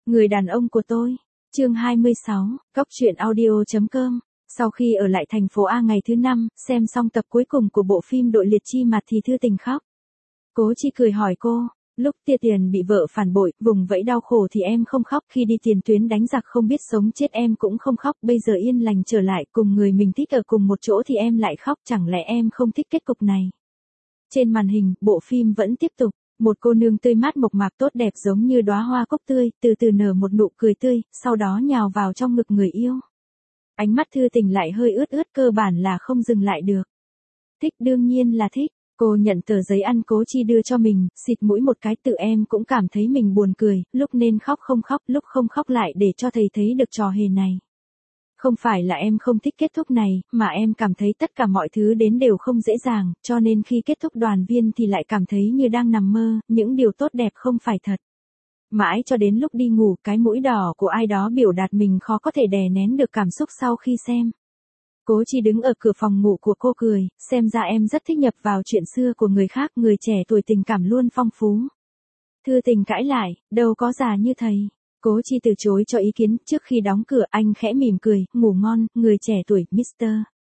Người đàn ông của tôi. Chương 26, Cóc truyện audio.com. Sau khi ở lại thành phố A ngày thứ 5, xem xong tập cuối cùng của bộ phim Đội liệt chi mặt thì Thư Tình khóc. Cố Chi cười hỏi cô, lúc Tia Tiền bị vợ phản bội, vùng vẫy đau khổ thì em không khóc, khi đi tiền tuyến đánh giặc không biết sống chết em cũng không khóc, bây giờ yên lành trở lại cùng người mình thích ở cùng một chỗ thì em lại khóc, chẳng lẽ em không thích kết cục này? Trên màn hình, bộ phim vẫn tiếp tục. Một cô nương tươi mát mộc mạc tốt đẹp giống như đóa hoa cúc tươi, từ từ nở một nụ cười tươi, sau đó nhào vào trong ngực người yêu. Ánh mắt Thư Tình lại hơi ướt ướt, cơ bản là không dừng lại được. Thích, đương nhiên là thích. Cô nhận tờ giấy ăn Cố Chi đưa cho mình, xịt mũi một cái, tự em cũng cảm thấy mình buồn cười, lúc nên khóc không khóc, lúc không khóc lại để cho thầy thấy được trò hề này. Không phải là em không thích kết thúc này, mà em cảm thấy tất cả mọi thứ đến đều không dễ dàng, cho nên khi kết thúc đoàn viên thì lại cảm thấy như đang nằm mơ, những điều tốt đẹp không phải thật. Mãi cho đến lúc đi ngủ, cái mũi đỏ của ai đó biểu đạt mình khó có thể đè nén được cảm xúc sau khi xem. Cố Chi đứng ở cửa phòng ngủ của cô cười, xem ra em rất thích nhập vào chuyện xưa của người khác, người trẻ tuổi tình cảm luôn phong phú. Thư Tình cãi lại, đâu có già như thầy. Cố Chi từ chối cho ý kiến, trước khi đóng cửa anh khẽ mỉm cười, ngủ ngon, người trẻ tuổi, Mr.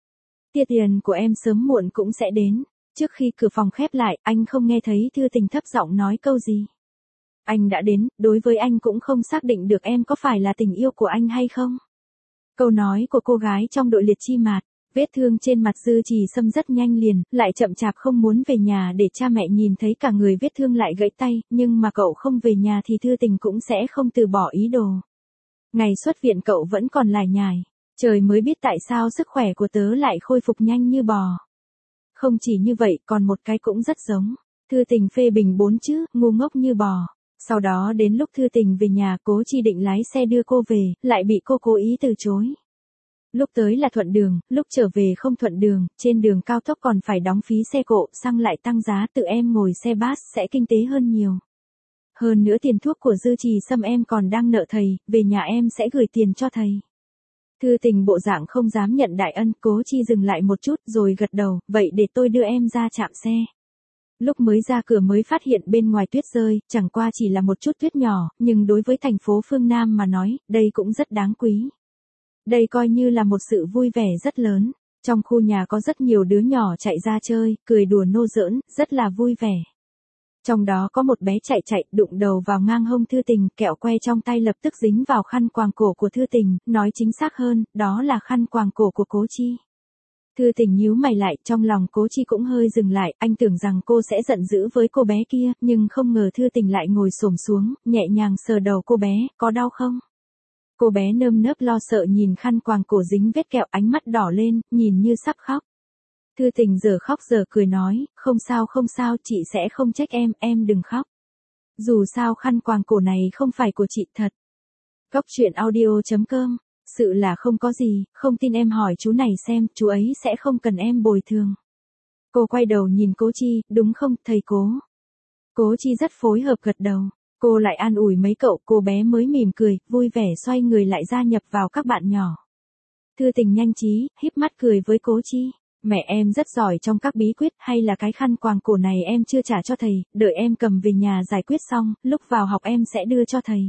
Tia Tiền của em sớm muộn cũng sẽ đến. Trước khi cửa phòng khép lại, anh không nghe thấy Thư Tình thấp giọng nói câu gì. Anh đã đến, đối với anh cũng không xác định được em có phải là tình yêu của anh hay không. Câu nói của cô gái trong Đội liệt chi mạt, vết thương trên mặt Dư Trì Sâm rất nhanh liền, lại chậm chạp không muốn về nhà để cha mẹ nhìn thấy cả người vết thương lại gãy tay, nhưng mà cậu không về nhà thì Thư Tình cũng sẽ không từ bỏ ý đồ. Ngày xuất viện cậu vẫn còn lải nhải, trời mới biết tại sao sức khỏe của tớ lại khôi phục nhanh như bò. Không chỉ như vậy, còn một cái cũng rất giống. Thư Tình phê bình 4 chữ, ngu ngốc như bò. Sau đó đến lúc Thư Tình về nhà, Cố Chi định lái xe đưa cô về, lại bị cô cố ý từ chối. Lúc tới là thuận đường, lúc trở về không thuận đường, trên đường cao tốc còn phải đóng phí xe cộ, xăng lại tăng giá, tự em ngồi xe bus sẽ kinh tế hơn nhiều. Hơn nữa tiền thuốc của Dư Trì Sâm em còn đang nợ thầy, về nhà em sẽ gửi tiền cho thầy. Thư Tình bộ dạng không dám nhận đại ân, Cố Chi dừng lại một chút rồi gật đầu, vậy để tôi đưa em ra trạm xe. Lúc mới ra cửa mới phát hiện bên ngoài tuyết rơi, chẳng qua chỉ là một chút tuyết nhỏ, nhưng đối với thành phố phương Nam mà nói, đây cũng rất đáng quý. Đây coi như là một sự vui vẻ rất lớn. Trong khu nhà có rất nhiều đứa nhỏ chạy ra chơi, cười đùa nô giỡn, rất là vui vẻ. Trong đó có một bé chạy đụng đầu vào ngang hông Thư Tình, kẹo que trong tay lập tức dính vào khăn quàng cổ của Thư Tình, nói chính xác hơn, đó là khăn quàng cổ của Cố Chi. Thư Tình nhíu mày lại, trong lòng Cố Chi cũng hơi dừng lại, anh tưởng rằng cô sẽ giận dữ với cô bé kia, nhưng không ngờ Thư Tình lại ngồi xổm xuống, nhẹ nhàng sờ đầu cô bé, có đau không? Cô bé nơm nớp lo sợ nhìn khăn quàng cổ dính vết kẹo, ánh mắt đỏ lên, nhìn như sắp khóc. Thư Tình giờ khóc giờ cười nói, không sao, chị sẽ không trách em đừng khóc. Dù sao khăn quàng cổ này không phải của chị thật. Cóc truyện audio.com. Sự là không có gì, không tin em hỏi chú này xem, chú ấy sẽ không cần em bồi thường. Cô quay đầu nhìn Cố Chi, đúng không, thầy Cố? Cố Chi rất phối hợp gật đầu. Cô lại an ủi mấy cậu, cô bé mới mỉm cười, vui vẻ xoay người lại gia nhập vào các bạn nhỏ. Thư Tình nhanh trí, híp mắt cười với Cố Chi. Mẹ em rất giỏi trong các bí quyết, hay là cái khăn quàng cổ này em chưa trả cho thầy, đợi em cầm về nhà giải quyết xong, lúc vào học em sẽ đưa cho thầy.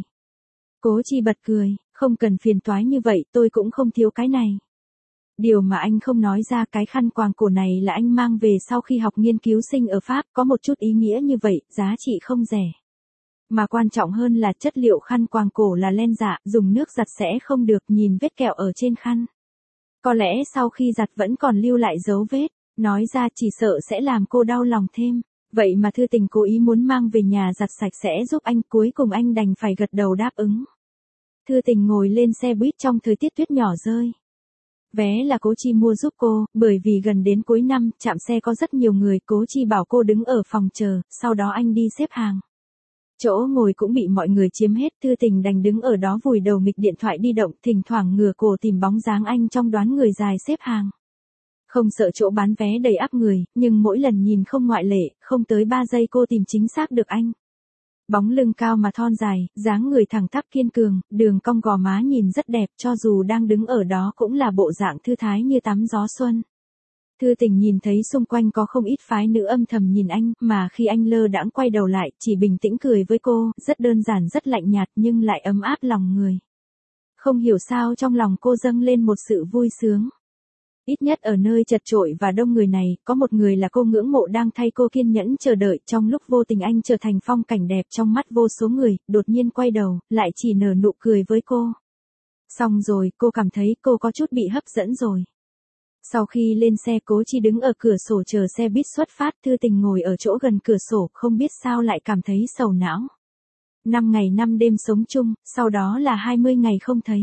Cố Chi bật cười, không cần phiền toái như vậy, tôi cũng không thiếu cái này. Điều mà anh không nói ra, cái khăn quàng cổ này là anh mang về sau khi học nghiên cứu sinh ở Pháp, có một chút ý nghĩa như vậy, giá trị không rẻ. Mà quan trọng hơn là chất liệu khăn quàng cổ là len dạ, dùng nước giặt sẽ không được, nhìn vết kẹo ở trên khăn. Có lẽ sau khi giặt vẫn còn lưu lại dấu vết, nói ra chỉ sợ sẽ làm cô đau lòng thêm. Vậy mà Thư Tình cố ý muốn mang về nhà giặt sạch sẽ giúp anh, cuối cùng anh đành phải gật đầu đáp ứng. Thư Tình ngồi lên xe buýt trong thời tiết tuyết nhỏ rơi. Vé là Cố Chi mua giúp cô, bởi vì gần đến cuối năm, trạm xe có rất nhiều người, Cố Chi bảo cô đứng ở phòng chờ, sau đó anh đi xếp hàng. Chỗ ngồi cũng bị mọi người chiếm hết, Thư Tình đành đứng ở đó vùi đầu nghịch điện thoại di động, thỉnh thoảng ngửa cổ tìm bóng dáng anh trong đoán người dài xếp hàng. Không sợ chỗ bán vé đầy ắp người, nhưng mỗi lần nhìn không ngoại lệ, không tới 3 giây cô tìm chính xác được anh. Bóng lưng cao mà thon dài, dáng người thẳng tắp kiên cường, đường cong gò má nhìn rất đẹp, cho dù đang đứng ở đó cũng là bộ dạng thư thái như tắm gió xuân. Thư Tình nhìn thấy xung quanh có không ít phái nữ âm thầm nhìn anh, mà khi anh lơ đãng quay đầu lại, chỉ bình tĩnh cười với cô, rất đơn giản rất lạnh nhạt nhưng lại ấm áp lòng người. Không hiểu sao trong lòng cô dâng lên một sự vui sướng. Ít nhất ở nơi chật chội và đông người này, có một người là cô ngưỡng mộ đang thay cô kiên nhẫn chờ đợi. Trong lúc vô tình anh trở thành phong cảnh đẹp trong mắt vô số người, đột nhiên quay đầu, lại chỉ nở nụ cười với cô. Xong rồi, cô cảm thấy cô có chút bị hấp dẫn rồi. Sau khi lên xe, Cố Chi đứng ở cửa sổ chờ xe buýt xuất phát. Thư Tình ngồi ở chỗ gần cửa sổ, không biết sao lại cảm thấy sầu não. 5 ngày 5 đêm sống chung, sau đó là 20 ngày không thấy.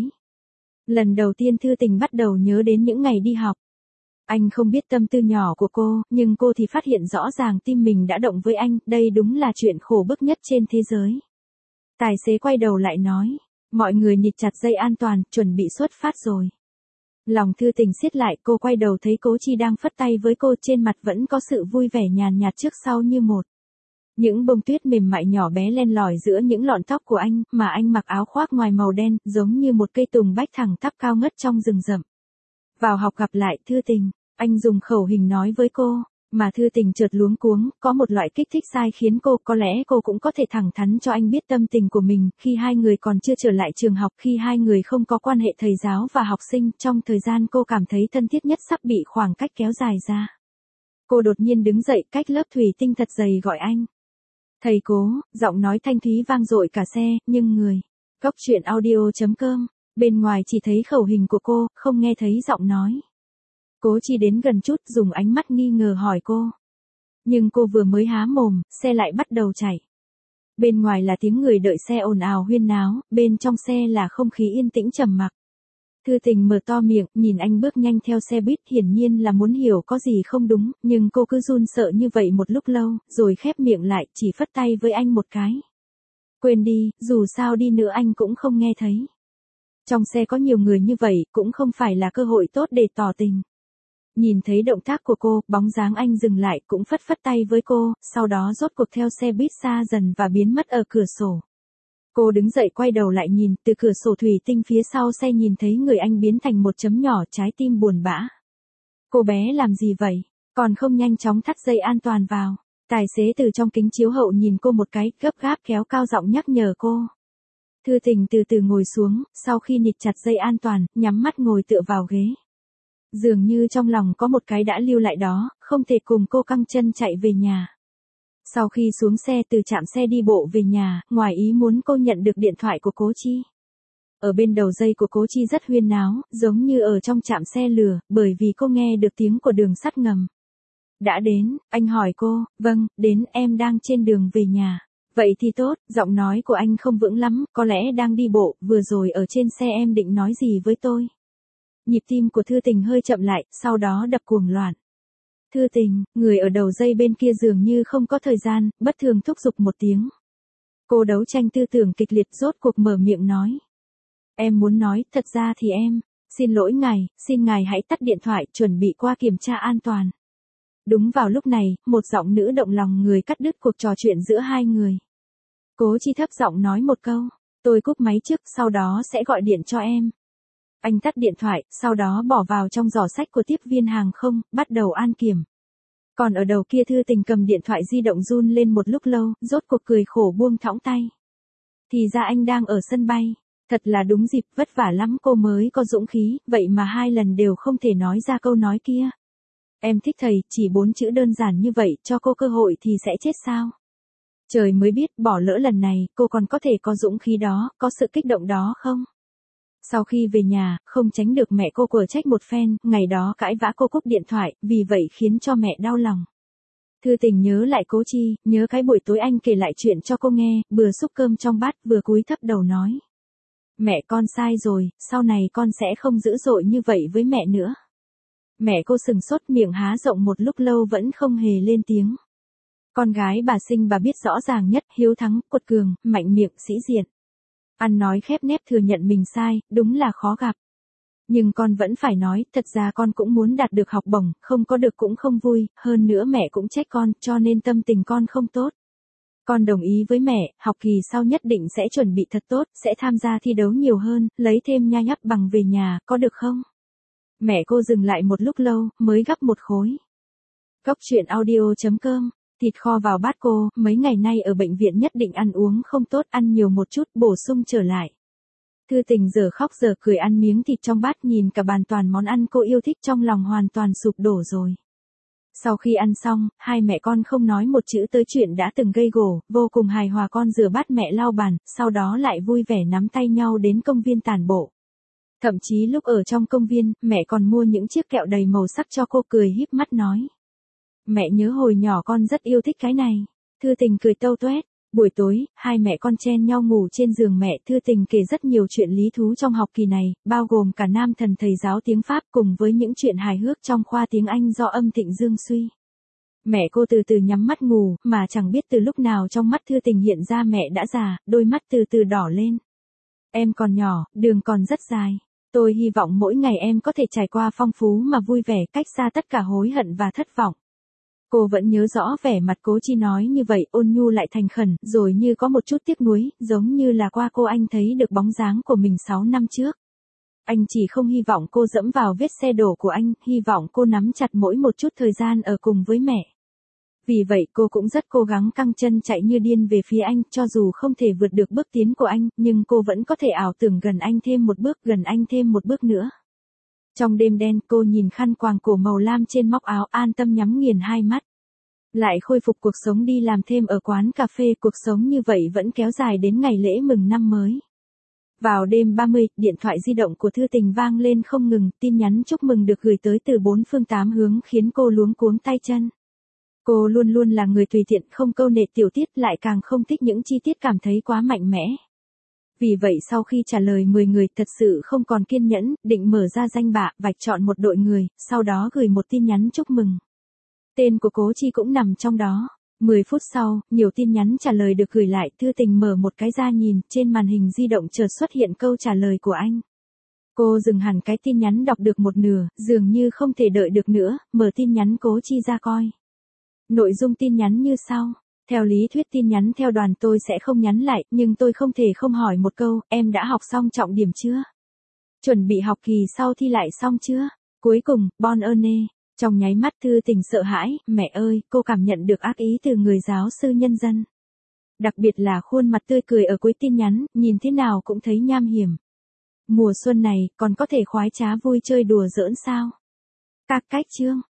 Lần đầu tiên Thư Tình bắt đầu nhớ đến những ngày đi học. Anh không biết tâm tư nhỏ của cô, nhưng cô thì phát hiện rõ ràng tim mình đã động với anh, đây đúng là chuyện khổ bức nhất trên thế giới. Tài xế quay đầu lại nói, mọi người nịt chặt dây an toàn, chuẩn bị xuất phát rồi. Lòng Thư Tình siết lại, cô quay đầu thấy Cố Chi đang phất tay với cô, trên mặt vẫn có sự vui vẻ nhàn nhạt trước sau như một. Những bông tuyết mềm mại nhỏ bé len lỏi giữa những lọn tóc của anh, mà anh mặc áo khoác ngoài màu đen, giống như một cây tùng bách thẳng tắp cao ngất trong rừng rậm. Vào học gặp lại Thư Tình, anh dùng khẩu hình nói với cô, mà Thư Tình chợt luống cuống, có một loại kích thích sai khiến cô, có lẽ cô cũng có thể thẳng thắn cho anh biết tâm tình của mình, khi hai người còn chưa trở lại trường học, khi hai người không có quan hệ thầy giáo và học sinh, trong thời gian cô cảm thấy thân thiết nhất sắp bị khoảng cách kéo dài ra. Cô đột nhiên đứng dậy, cách lớp thủy tinh thật dày gọi anh. Thầy Cố, giọng nói thanh thúy vang dội cả xe, nhưng người. Góc truyện audio.com, bên ngoài chỉ thấy khẩu hình của cô, không nghe thấy giọng nói. Cố Chi đến gần chút, dùng ánh mắt nghi ngờ hỏi cô. Nhưng cô vừa mới há mồm, xe lại bắt đầu chạy. Bên ngoài là tiếng người đợi xe ồn ào huyên náo, bên trong xe là không khí yên tĩnh trầm mặc. Thư Tình mở to miệng, nhìn anh bước nhanh theo xe buýt, hiển nhiên là muốn hiểu có gì không đúng, nhưng cô cứ run sợ như vậy một lúc lâu, rồi khép miệng lại, chỉ phất tay với anh một cái. Quên đi, dù sao đi nữa anh cũng không nghe thấy. Trong xe có nhiều người như vậy, cũng không phải là cơ hội tốt để tỏ tình. Nhìn thấy động tác của cô, bóng dáng anh dừng lại, cũng phất phất tay với cô, sau đó rốt cuộc theo xe buýt xa dần và biến mất ở cửa sổ. Cô đứng dậy quay đầu lại nhìn, từ cửa sổ thủy tinh phía sau xe nhìn thấy người anh biến thành một chấm nhỏ, trái tim buồn bã. Cô bé làm gì vậy? Còn không nhanh chóng thắt dây an toàn vào. Tài xế từ trong kính chiếu hậu nhìn cô một cái, gấp gáp kéo cao giọng nhắc nhở cô. Thư Tình từ từ ngồi xuống, sau khi nịt chặt dây an toàn, nhắm mắt ngồi tựa vào ghế. Dường như trong lòng có một cái đã lưu lại đó, không thể cùng cô căng chân chạy về nhà. Sau khi xuống xe từ trạm xe đi bộ về nhà, ngoài ý muốn cô nhận được điện thoại của Cố Chi. Ở bên đầu dây của Cố Chi rất huyên náo, giống như ở trong trạm xe lửa, bởi vì cô nghe được tiếng của đường sắt ngầm. Đã đến, anh hỏi cô, vâng, đến, em đang trên đường về nhà. Vậy thì tốt, giọng nói của anh không vững lắm, có lẽ đang đi bộ, vừa rồi ở trên xe em định nói gì với tôi. Nhịp tim của Thư Tình hơi chậm lại, sau đó đập cuồng loạn. Thư Tình, người ở đầu dây bên kia dường như không có thời gian, bất thường thúc giục một tiếng. Cô đấu tranh tư tưởng kịch liệt rốt cuộc mở miệng nói. Em muốn nói, thật ra thì em, xin lỗi ngài, xin ngài hãy tắt điện thoại, chuẩn bị qua kiểm tra an toàn. Đúng vào lúc này, một giọng nữ động lòng người cắt đứt cuộc trò chuyện giữa hai người. Cố Chi thấp giọng nói một câu, tôi cúp máy trước, sau đó sẽ gọi điện cho em. Anh tắt điện thoại, sau đó bỏ vào trong giỏ sách của tiếp viên hàng không, bắt đầu an kiểm. Còn ở đầu kia Thư Tình cầm điện thoại di động run lên một lúc lâu, rốt cuộc cười khổ buông thõng tay. Thì ra anh đang ở sân bay. Thật là đúng dịp, vất vả lắm cô mới có dũng khí, vậy mà 2 lần đều không thể nói ra câu nói kia. Em thích thầy, chỉ 4 chữ đơn giản như vậy, cho cô cơ hội thì sẽ chết sao? Trời mới biết, bỏ lỡ lần này, cô còn có thể có dũng khí đó, có sự kích động đó không? Sau khi về nhà, không tránh được mẹ cô quở trách một phen, ngày đó cãi vã cô cúp điện thoại, vì vậy khiến cho mẹ đau lòng. Thư Tình nhớ lại Cố Chi, nhớ cái buổi tối anh kể lại chuyện cho cô nghe, vừa xúc cơm trong bát, vừa cúi thấp đầu nói. Mẹ con sai rồi, sau này con sẽ không dữ dội như vậy với mẹ nữa. Mẹ cô sừng sốt, miệng há rộng một lúc lâu vẫn không hề lên tiếng. Con gái bà sinh bà biết rõ ràng nhất, hiếu thắng, quật cường, mạnh miệng, sĩ diện. Ăn nói khép nép thừa nhận mình sai, đúng là khó gặp. Nhưng con vẫn phải nói, thật ra con cũng muốn đạt được học bổng, không có được cũng không vui, hơn nữa mẹ cũng trách con, cho nên tâm tình con không tốt. Con đồng ý với mẹ, học kỳ sau nhất định sẽ chuẩn bị thật tốt, sẽ tham gia thi đấu nhiều hơn, lấy thêm nha nhấp bằng về nhà, có được không? Mẹ cô dừng lại một lúc lâu, mới gắp một khối. Cốc truyện audio.com, thịt kho vào bát cô, mấy ngày nay ở bệnh viện nhất định ăn uống không tốt, ăn nhiều một chút, bổ sung trở lại. Thư Tình giờ khóc giờ cười ăn miếng thịt trong bát, nhìn cả bàn toàn món ăn cô yêu thích, trong lòng hoàn toàn sụp đổ rồi. Sau khi ăn xong, hai mẹ con không nói một chữ tới chuyện đã từng gây gổ, vô cùng hài hòa. Con rửa bát, mẹ lau bàn, sau đó lại vui vẻ nắm tay nhau đến công viên tản bộ. Thậm chí lúc ở trong công viên, mẹ còn mua những chiếc kẹo đầy màu sắc cho cô, cười híp mắt nói. Mẹ nhớ hồi nhỏ con rất yêu thích cái này. Thư Tình cười tâu tuét. Buổi tối, hai mẹ con chen nhau ngủ trên giường mẹ. Thư Tình kể rất nhiều chuyện lý thú trong học kỳ này, bao gồm cả nam thần thầy giáo tiếng Pháp cùng với những chuyện hài hước trong khoa tiếng Anh do Âm Thịnh Dương suy. Mẹ cô từ từ nhắm mắt ngủ, mà chẳng biết từ lúc nào trong mắt Thư Tình hiện ra mẹ đã già, đôi mắt từ từ đỏ lên. Em còn nhỏ, đường còn rất dài. Tôi hy vọng mỗi ngày em có thể trải qua phong phú mà vui vẻ, cách xa tất cả hối hận và thất vọng. Cô vẫn nhớ rõ vẻ mặt Cố Chi nói như vậy, ôn nhu lại thành khẩn, rồi như có một chút tiếc nuối, giống như là qua cô anh thấy được bóng dáng của mình 6 năm trước. Anh chỉ không hy vọng cô dẫm vào vết xe đổ của anh, hy vọng cô nắm chặt mỗi một chút thời gian ở cùng với mẹ. Vì vậy cô cũng rất cố gắng căng chân chạy như điên về phía anh, cho dù không thể vượt được bước tiến của anh, nhưng cô vẫn có thể ảo tưởng gần anh thêm một bước, gần anh thêm một bước nữa. Trong đêm đen, cô nhìn khăn quàng cổ màu lam trên móc áo, an tâm nhắm nghiền hai mắt. Lại khôi phục cuộc sống đi làm thêm ở quán cà phê, cuộc sống như vậy vẫn kéo dài đến ngày lễ mừng năm mới. Vào đêm 30, điện thoại di động của Thư Tình vang lên không ngừng, tin nhắn chúc mừng được gửi tới từ 4 phương 8 hướng khiến cô luống cuống tay chân. Cô luôn luôn là người tùy tiện, không câu nệ tiểu tiết, lại càng không thích những chi tiết cảm thấy quá mạnh mẽ. Vì vậy sau khi trả lời 10 người, thật sự không còn kiên nhẫn, định mở ra danh bạ, vạch chọn một đội người, sau đó gửi một tin nhắn chúc mừng. Tên của Cố Chi cũng nằm trong đó. 10 phút sau, nhiều tin nhắn trả lời được gửi lại. Thư Tình mở một cái ra nhìn, trên màn hình di động chợt xuất hiện câu trả lời của anh. Cô dừng hẳn cái tin nhắn đọc được một nửa, dường như không thể đợi được nữa, mở tin nhắn Cố Chi ra coi. Nội dung tin nhắn như sau. Theo lý thuyết tin nhắn theo đoàn tôi sẽ không nhắn lại, nhưng tôi không thể không hỏi một câu, em đã học xong trọng điểm chưa? Chuẩn bị học kỳ sau thi lại xong chưa? Cuối cùng, bon ane. Trong nháy mắt Thư Tình sợ hãi, mẹ ơi, cô cảm nhận được ác ý từ người giáo sư nhân dân. Đặc biệt là khuôn mặt tươi cười ở cuối tin nhắn, nhìn thế nào cũng thấy nham hiểm. Mùa xuân này, còn có thể khoái trá vui chơi đùa giỡn sao? Các cách chương.